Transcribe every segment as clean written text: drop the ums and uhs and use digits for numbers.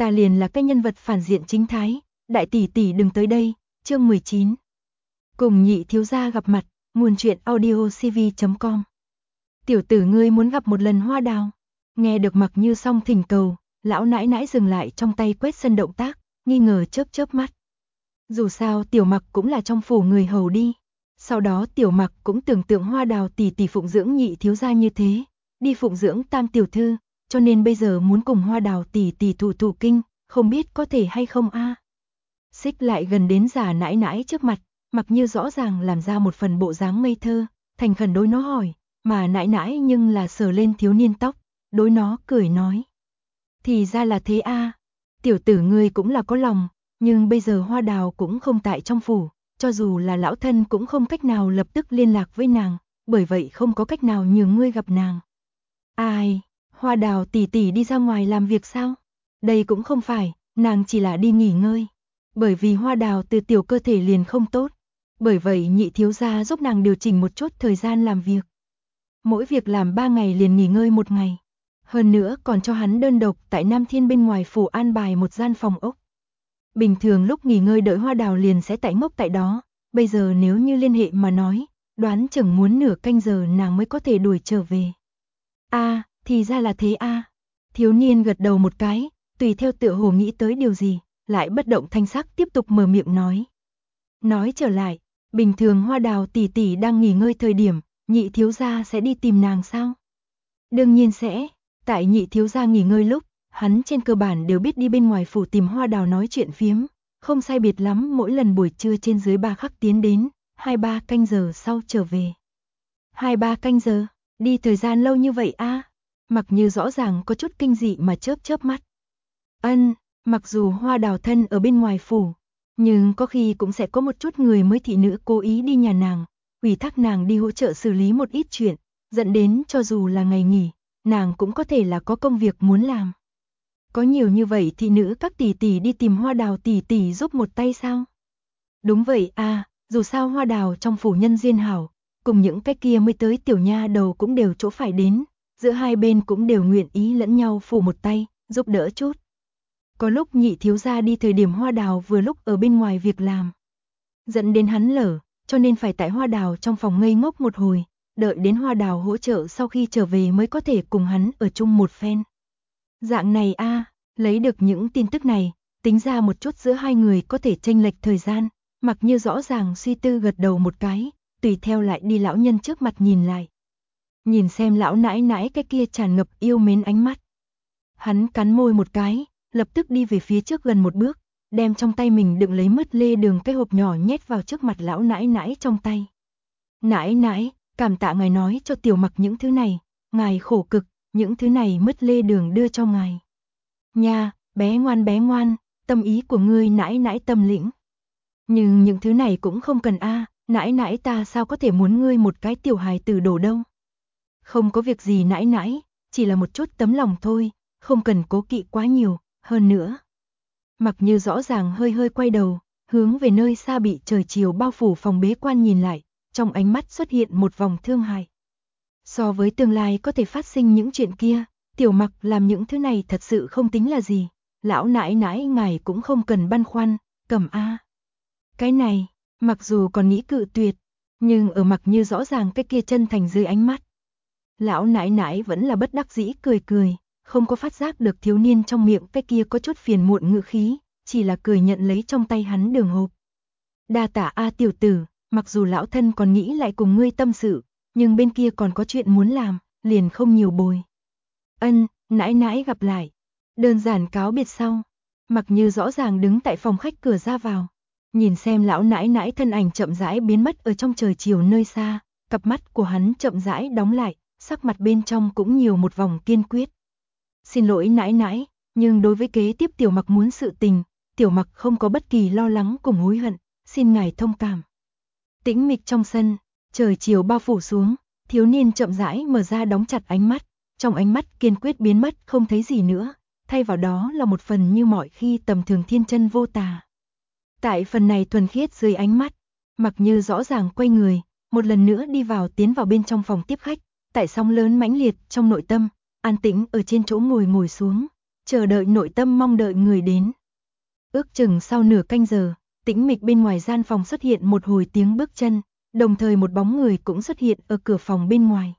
ta liền là cái nhân vật phản diện chính thái, đại tỷ tỷ đừng tới đây. Chương 19. Cùng nhị thiếu gia gặp mặt, nguồn truyện audiocv.com. Tiểu tử ngươi muốn gặp một lần Hoa Đào. Nghe được Mặc Như Song thỉnh cầu, lão nãi nãi dừng lại trong tay quét sân động tác, nghi ngờ chớp chớp mắt. Dù sao Tiểu Mặc cũng là trong phủ người hầu đi. Sau đó Tiểu Mặc cũng tưởng tượng Hoa Đào tỷ tỷ phụng dưỡng nhị thiếu gia như thế, đi phụng dưỡng Tam tiểu thư, cho nên bây giờ muốn cùng Hoa Đào tỷ tỷ thụ kinh, không biết có thể hay không a. Xích lại gần đến già nãi nãi trước mặt, Mặc Như rõ ràng làm ra một phần bộ dáng ngây thơ, thành khẩn đối nó hỏi, mà nãi nãi nhưng là sờ lên thiếu niên tóc, đối nó cười nói. Thì ra là thế a, tiểu tử ngươi cũng là có lòng, nhưng bây giờ Hoa Đào cũng không tại trong phủ, cho dù là lão thân cũng không cách nào lập tức liên lạc với nàng, bởi vậy không có cách nào nhường ngươi gặp nàng. Ai, Hoa Đào tỷ tỷ đi ra ngoài làm việc sao? Đây cũng không phải, nàng chỉ là đi nghỉ ngơi. Bởi vì Hoa Đào từ tiểu cơ thể liền không tốt, bởi vậy nhị thiếu gia giúp nàng điều chỉnh một chút thời gian làm việc. Mỗi việc làm 3 ngày liền nghỉ ngơi 1 ngày. Hơn nữa còn cho hắn đơn độc tại Nam Thiên bên ngoài phủ an bài một gian phòng ốc. Bình thường lúc nghỉ ngơi đợi Hoa Đào liền sẽ tại ngốc tại đó, bây giờ nếu như liên hệ mà nói, đoán chừng muốn nửa canh giờ nàng mới có thể đuổi trở về. A, thì ra là thế a. Thiếu niên gật đầu một cái, tùy theo tựa hồ nghĩ tới điều gì, lại bất động thanh sắc tiếp tục mở miệng nói. Nói trở lại, bình thường Hoa Đào tỷ tỷ đang nghỉ ngơi thời điểm, nhị thiếu gia sẽ đi tìm nàng sao? Đương nhiên sẽ, tại nhị thiếu gia nghỉ ngơi lúc, hắn trên cơ bản đều biết đi bên ngoài phủ tìm Hoa Đào nói chuyện phiếm, không sai biệt lắm mỗi lần buổi trưa trên dưới 3 khắc tiến đến, 2-3 canh giờ sau trở về. 2-3 canh giờ, đi thời gian lâu như vậy a? Mặc Như rõ ràng có chút kinh dị mà chớp chớp mắt. Ân, mặc dù Hoa Đào thân ở bên ngoài phủ, nhưng có khi cũng sẽ có một chút người mới thị nữ cố ý đi nhà nàng, ủy thác nàng đi hỗ trợ xử lý một ít chuyện, dẫn đến cho dù là ngày nghỉ, nàng cũng có thể là có công việc muốn làm. Có nhiều như vậy thị nữ các tỷ tỷ đi tìm Hoa Đào tỷ tỷ giúp một tay sao? Đúng vậy a, dù sao Hoa Đào trong phủ nhân duyên hảo, cùng những cái kia mới tới tiểu nha đầu cũng đều chỗ phải đến, giữa hai bên cũng đều nguyện ý lẫn nhau phủ một tay, giúp đỡ chút. Có lúc nhị thiếu gia đi thời điểm Hoa Đào vừa lúc ở bên ngoài việc làm, dẫn đến hắn lở, cho nên phải tại Hoa Đào trong phòng ngây ngốc một hồi, đợi đến Hoa Đào hỗ trợ sau khi trở về mới có thể cùng hắn ở chung một phen. Dạng này a, lấy được những tin tức này, tính ra một chút giữa hai người có thể chênh lệch thời gian, Mặc Như rõ ràng suy tư gật đầu một cái, tùy theo lại đi lão nhân trước mặt nhìn lại. Nhìn xem lão nãi nãi cái kia tràn ngập yêu mến ánh mắt. Hắn cắn môi một cái, lập tức đi về phía trước gần một bước, đem trong tay mình đựng lấy mứt lê đường cái hộp nhỏ nhét vào trước mặt lão nãi nãi trong tay. Nãi nãi, cảm tạ ngài nói cho Tiểu Mặc những thứ này, ngài khổ cực, những thứ này mứt lê đường đưa cho ngài. Nha, bé ngoan, tâm ý của ngươi nãi nãi tâm lĩnh. Nhưng những thứ này cũng không cần a, nãi nãi ta sao có thể muốn ngươi một cái tiểu hài tử đổ đâu. Không có việc gì nãi nãi, chỉ là một chút tấm lòng thôi, không cần cố kỵ quá nhiều, hơn nữa. Mặc Như rõ ràng hơi quay đầu, hướng về nơi xa bị trời chiều bao phủ phòng bế quan nhìn lại, trong ánh mắt xuất hiện một vòng thương hại. So với tương lai có thể phát sinh những chuyện kia, Tiểu Mặc làm những thứ này thật sự không tính là gì, lão nãi nãi ngài cũng không cần băn khoăn, cầm a. Cái này, mặc dù còn nghĩ cự tuyệt, nhưng ở Mặc Như rõ ràng cái kia chân thành dưới ánh mắt. Lão nãi nãi vẫn là bất đắc dĩ cười, không có phát giác được thiếu niên trong miệng cái kia có chút phiền muộn ngữ khí, chỉ là cười nhận lấy trong tay hắn đường hộp. Đa tả a tiểu tử, mặc dù lão thân còn nghĩ lại cùng ngươi tâm sự, nhưng bên kia còn có chuyện muốn làm, liền không nhiều bồi. Ân, nãi nãi gặp lại. Đơn giản cáo biệt sau, Mặc Như rõ ràng đứng tại phòng khách cửa ra vào, nhìn xem lão nãi nãi thân ảnh chậm rãi biến mất ở trong trời chiều nơi xa, cặp mắt của hắn chậm rãi đóng lại, sắc mặt bên trong cũng nhiều một vòng kiên quyết. Xin lỗi nãi nãi, nhưng đối với kế tiếp Tiểu Mặc muốn sự tình, Tiểu Mặc không có bất kỳ lo lắng cùng hối hận, xin ngài thông cảm. Tĩnh mịch trong sân, trời chiều bao phủ xuống, thiếu niên chậm rãi mở ra đóng chặt ánh mắt, trong ánh mắt kiên quyết biến mất không thấy gì nữa, thay vào đó là một phần như mọi khi tầm thường thiên chân vô tà. Tại phần này thuần khiết dưới ánh mắt, Mặc Như rõ ràng quay người, một lần nữa tiến vào bên trong phòng tiếp khách, tại sóng lớn mãnh liệt trong nội tâm, an tĩnh ở trên chỗ ngồi xuống, chờ đợi nội tâm mong đợi người đến. Ước chừng sau nửa canh giờ, tĩnh mịch bên ngoài gian phòng xuất hiện một hồi tiếng bước chân, đồng thời một bóng người cũng xuất hiện ở cửa phòng bên ngoài.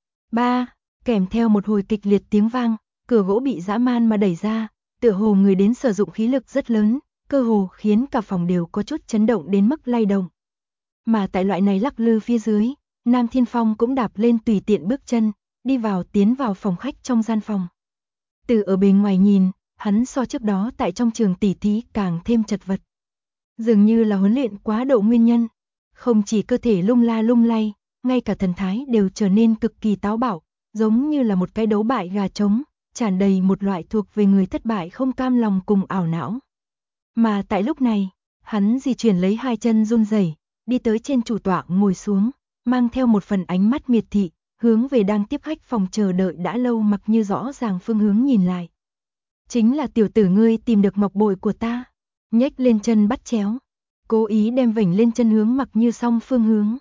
Ba, kèm theo một hồi kịch liệt tiếng vang, cửa gỗ bị dã man mà đẩy ra, tựa hồ người đến sử dụng khí lực rất lớn, cơ hồ khiến cả phòng đều có chút chấn động đến mức lay động. Mà tại loại này lắc lư phía dưới, Nam Thiên Phong cũng đạp lên tùy tiện bước chân, tiến vào phòng khách trong gian phòng. Từ ở bên ngoài nhìn, hắn so trước đó tại trong trường tỉ thí càng thêm chật vật. Dường như là huấn luyện quá độ nguyên nhân, không chỉ cơ thể lung la lung lay, ngay cả thần thái đều trở nên cực kỳ táo bạo, giống như là một cái đấu bại gà trống, tràn đầy một loại thuộc về người thất bại không cam lòng cùng ảo não. Mà tại lúc này, hắn di chuyển lấy hai chân run rẩy, đi tới trên chủ tọa ngồi xuống, mang theo một phần ánh mắt miệt thị, hướng về đang tiếp khách phòng chờ đợi đã lâu Mặc Như rõ ràng phương hướng nhìn lại. Chính là tiểu tử ngươi tìm được ngọc bội của ta, nhếch lên chân bắt chéo, cố ý đem vểnh lên chân hướng Mặc Như song phương hướng.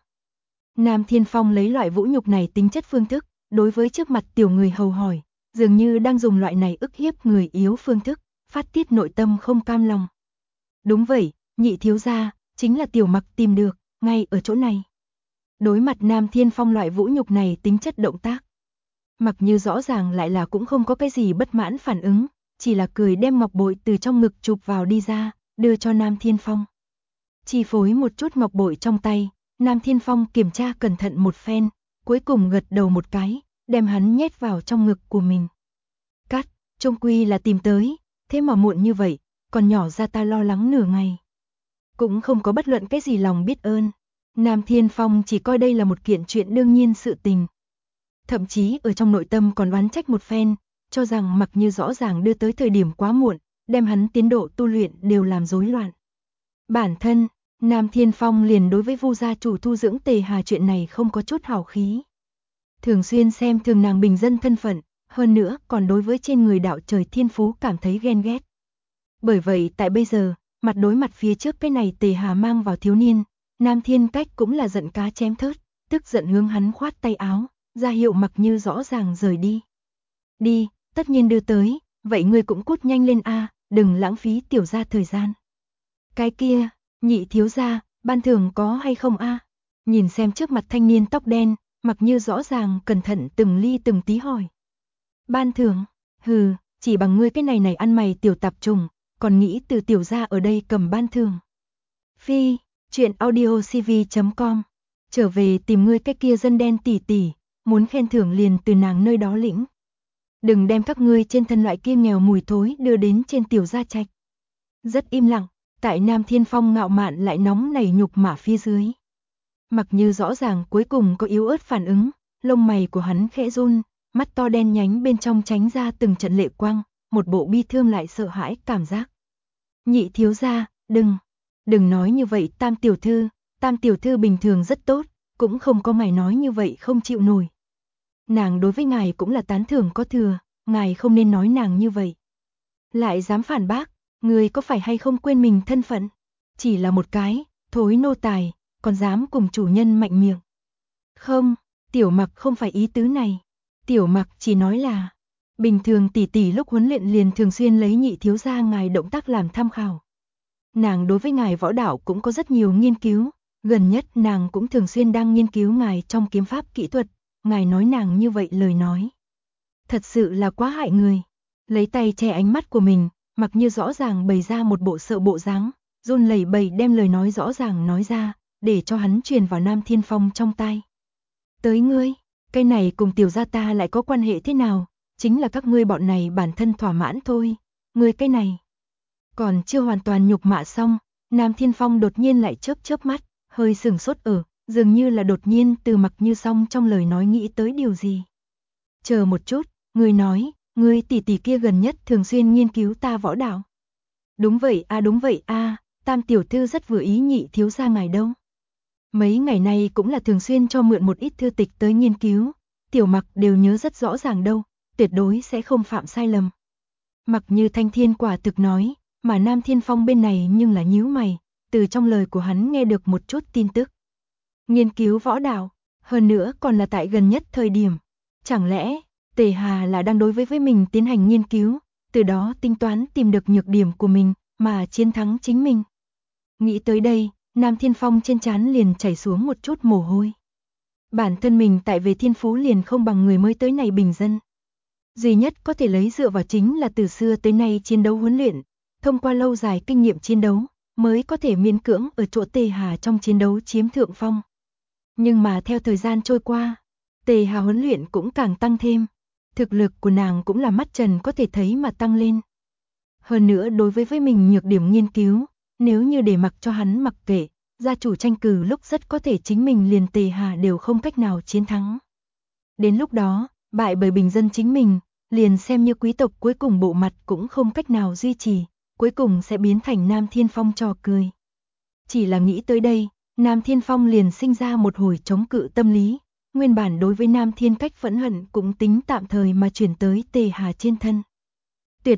Nam Thiên Phong lấy loại vũ nhục này tính chất phương thức, đối với trước mặt tiểu người hầu hỏi, dường như đang dùng loại này ức hiếp người yếu phương thức, phát tiết nội tâm không cam lòng. Đúng vậy, nhị thiếu gia, chính là tiểu Mặc tìm được, ngay ở chỗ này. Đối mặt Nam Thiên Phong loại vũ nhục này tính chất động tác, Mặc Như rõ ràng lại là cũng không có cái gì bất mãn phản ứng, chỉ là cười đem ngọc bội từ trong ngực chụp vào đi ra, đưa cho Nam Thiên Phong. Chi phối một chút ngọc bội trong tay, Nam Thiên Phong kiểm tra cẩn thận một phen, cuối cùng gật đầu một cái, đem hắn nhét vào trong ngực của mình. Cắt, trông quy là tìm tới, thế mà muộn như vậy, còn nhỏ ra ta lo lắng nửa ngày. Cũng không có bất luận cái gì lòng biết ơn. Nam Thiên Phong chỉ coi đây là một kiện chuyện đương nhiên sự tình. Thậm chí ở trong nội tâm còn oán trách một phen, cho rằng Mặc Như rõ ràng đưa tới thời điểm quá muộn, đem hắn tiến độ tu luyện đều làm rối loạn. Bản thân, Nam Thiên Phong liền đối với Vu gia chủ thu dưỡng Tề Hà chuyện này không có chút hào khí. Thường xuyên xem thường nàng bình dân thân phận, hơn nữa còn đối với trên người đạo trời thiên phú cảm thấy ghen ghét. Bởi vậy tại bây giờ, mặt đối mặt phía trước cái này Tề Hà mang vào thiếu niên, Nam Thiên Cách cũng là giận cá chém thớt, tức giận hướng hắn khoát tay áo, ra hiệu Mặc Như rõ ràng rời đi. Đi, tất nhiên đưa tới, vậy ngươi cũng cút nhanh lên a, đừng lãng phí tiểu gia thời gian. Cái kia, nhị thiếu gia, ban thưởng có hay không a? Nhìn xem trước mặt thanh niên tóc đen, Mặc Như rõ ràng cẩn thận từng ly từng tí hỏi. Ban thưởng? Hừ, chỉ bằng ngươi cái này ăn mày tiểu tạp trùng, còn nghĩ từ tiểu gia ở đây cầm ban thưởng. Phi, chuyện audiocv.com, trở về tìm ngươi cái kia dân đen tỷ tỷ, muốn khen thưởng liền từ nàng nơi đó lĩnh. Đừng đem các ngươi trên thân loại kia nghèo mùi thối đưa đến trên tiểu gia trạch. Rất im lặng, tại Nam Thiên Phong ngạo mạn lại nóng nảy nhục mạ phía dưới. Mặc Như rõ ràng cuối cùng có yếu ớt phản ứng, lông mày của hắn khẽ run, mắt to đen nhánh bên trong tránh ra từng trận lệ quang, một bộ bi thương lại sợ hãi cảm giác. Nhị thiếu gia, đừng nói như vậy Tam tiểu thư bình thường rất tốt, cũng không có ngài nói như vậy không chịu nổi. Nàng đối với ngài cũng là tán thưởng có thừa, ngài không nên nói nàng như vậy. Lại dám phản bác, người có phải hay không quên mình thân phận? Chỉ là một cái, thối nô tài, còn dám cùng chủ nhân mạnh miệng. Không, tiểu Mặc không phải ý tứ này. Tiểu Mặc chỉ nói là, bình thường tỷ tỷ lúc huấn luyện liền thường xuyên lấy nhị thiếu gia ngài động tác làm tham khảo. Nàng đối với ngài võ đạo cũng có rất nhiều nghiên cứu, gần nhất nàng cũng thường xuyên đang nghiên cứu ngài trong kiếm pháp kỹ thuật, ngài nói nàng như vậy lời nói. Thật sự là quá hại người. Lấy tay che ánh mắt của mình, Mặc Như rõ ràng bày ra một bộ sợ bộ dáng, run lẩy bẩy đem lời nói rõ ràng nói ra, để cho hắn truyền vào Nam Thiên Phong trong tai. Tới ngươi, cái này cùng tiểu gia ta lại có quan hệ thế nào, chính là các ngươi bọn này bản thân thỏa mãn thôi, ngươi cái này. Còn chưa hoàn toàn nhục mạ xong, Nam Thiên Phong đột nhiên lại chớp mắt, hơi sừng sốt dường như là đột nhiên từ Mặc Như xong trong lời nói nghĩ tới điều gì. Chờ một chút, ngươi nói, ngươi tỷ tỷ kia gần nhất thường xuyên nghiên cứu ta võ đạo. Đúng vậy a, Tam tiểu thư rất vừa ý nhị thiếu gia ngài đâu. Mấy ngày nay cũng là thường xuyên cho mượn một ít thư tịch tới nghiên cứu, tiểu Mặc đều nhớ rất rõ ràng đâu, tuyệt đối sẽ không phạm sai lầm. Mặc Như thanh thiên quả thực nói, mà Nam Thiên Phong bên này nhưng là nhíu mày, từ trong lời của hắn nghe được một chút tin tức. Nghiên cứu võ đạo, hơn nữa còn là tại gần nhất thời điểm. Chẳng lẽ, Tề Hà là đang đối với mình tiến hành nghiên cứu, từ đó tính toán tìm được nhược điểm của mình, mà chiến thắng chính mình. Nghĩ tới đây, Nam Thiên Phong trên trán liền chảy xuống một chút mồ hôi. Bản thân mình tại về thiên phú liền không bằng người mới tới này bình dân. Duy nhất có thể lấy dựa vào chính là từ xưa tới nay chiến đấu huấn luyện, thông qua lâu dài kinh nghiệm chiến đấu, mới có thể miễn cưỡng ở chỗ Tề Hà trong chiến đấu chiếm thượng phong. Nhưng mà theo thời gian trôi qua, Tề Hà huấn luyện cũng càng tăng thêm, thực lực của nàng cũng là mắt trần có thể thấy mà tăng lên. Hơn nữa đối với mình nhược điểm nghiên cứu, nếu như để mặc cho hắn mặc kệ, gia chủ tranh cử lúc rất có thể chính mình liền Tề Hà đều không cách nào chiến thắng. Đến lúc đó, bại bởi bình dân chính mình, liền xem như quý tộc cuối cùng bộ mặt cũng không cách nào duy trì, cuối cùng sẽ biến thành Nam Thiên Phong trò cười. Chỉ là nghĩ tới đây, Nam Thiên Phong liền sinh ra một hồi chống cự tâm lý, nguyên bản đối với Nam Thiên Cách phẫn hận cũng tính tạm thời mà chuyển tới Tề Hà trên thân. Tuyệt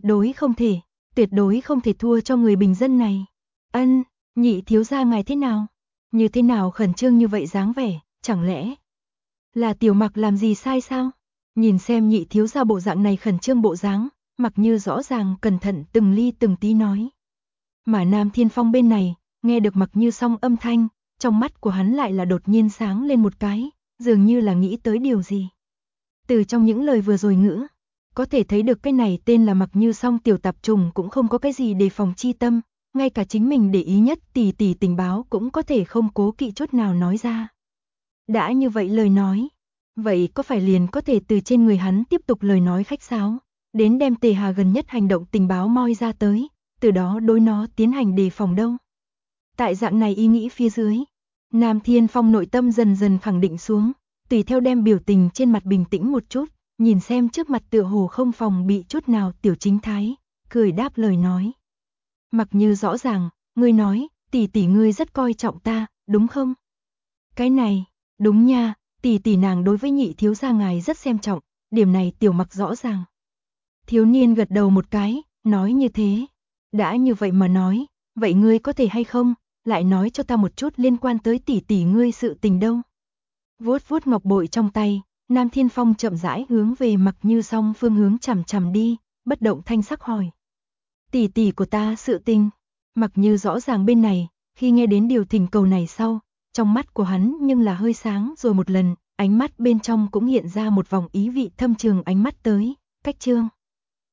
đối không thể thua cho người bình dân này. Ân, nhị thiếu gia ngài thế nào? Như thế nào khẩn trương như vậy dáng vẻ, chẳng lẽ là Tiểu Mặc làm gì sai sao? Nhìn xem nhị thiếu gia bộ dạng này khẩn trương bộ dáng, Mặc Như rõ ràng cẩn thận từng ly từng tí nói. Mà Nam Thiên Phong bên này, nghe được Mặc Như xong âm thanh, trong mắt của hắn lại là đột nhiên sáng lên một cái, dường như là nghĩ tới điều gì. Từ trong những lời vừa rồi ngữ, có thể thấy được cái này tên là Mặc Như Song tiểu tạp trùng cũng không có cái gì đề phòng chi tâm, ngay cả chính mình để ý nhất tỷ tình báo cũng có thể không cố kỵ chút nào nói ra. Đã như vậy lời nói, vậy có phải liền có thể từ trên người hắn tiếp tục lời nói khách sáo, đến đem Tề Hà gần nhất hành động tình báo moi ra tới, từ đó đối nó tiến hành đề phòng đâu. Tại dạng này ý nghĩ phía dưới, Nam Thiên Phong nội tâm dần dần khẳng định xuống, tùy theo đem biểu tình trên mặt bình tĩnh một chút, nhìn xem trước mặt tựa hồ không phòng bị chút nào Tiểu Chính Thái, cười đáp lời nói. Mặc Như rõ ràng, ngươi nói, tỷ ngươi rất coi trọng ta, đúng không? Cái này, đúng nha, tỷ nàng đối với nhị thiếu gia ngài rất xem trọng, điểm này Tiểu Mặc rõ ràng. Thiếu niên gật đầu một cái, nói như thế. Đã như vậy mà nói, vậy ngươi có thể hay không, lại nói cho ta một chút liên quan tới tỷ ngươi sự tình đâu. Vuốt vuốt ngọc bội trong tay, Nam Thiên Phong chậm rãi hướng về Mặc Như Song phương hướng chằm chằm đi, bất động thanh sắc hỏi. Tỷ của ta sự tình. Mặc Như rõ ràng bên này, khi nghe đến điều thỉnh cầu này sau, trong mắt của hắn nhưng là hơi sáng rồi một lần, ánh mắt bên trong cũng hiện ra một vòng ý vị thâm trường ánh mắt tới, Cách Trương.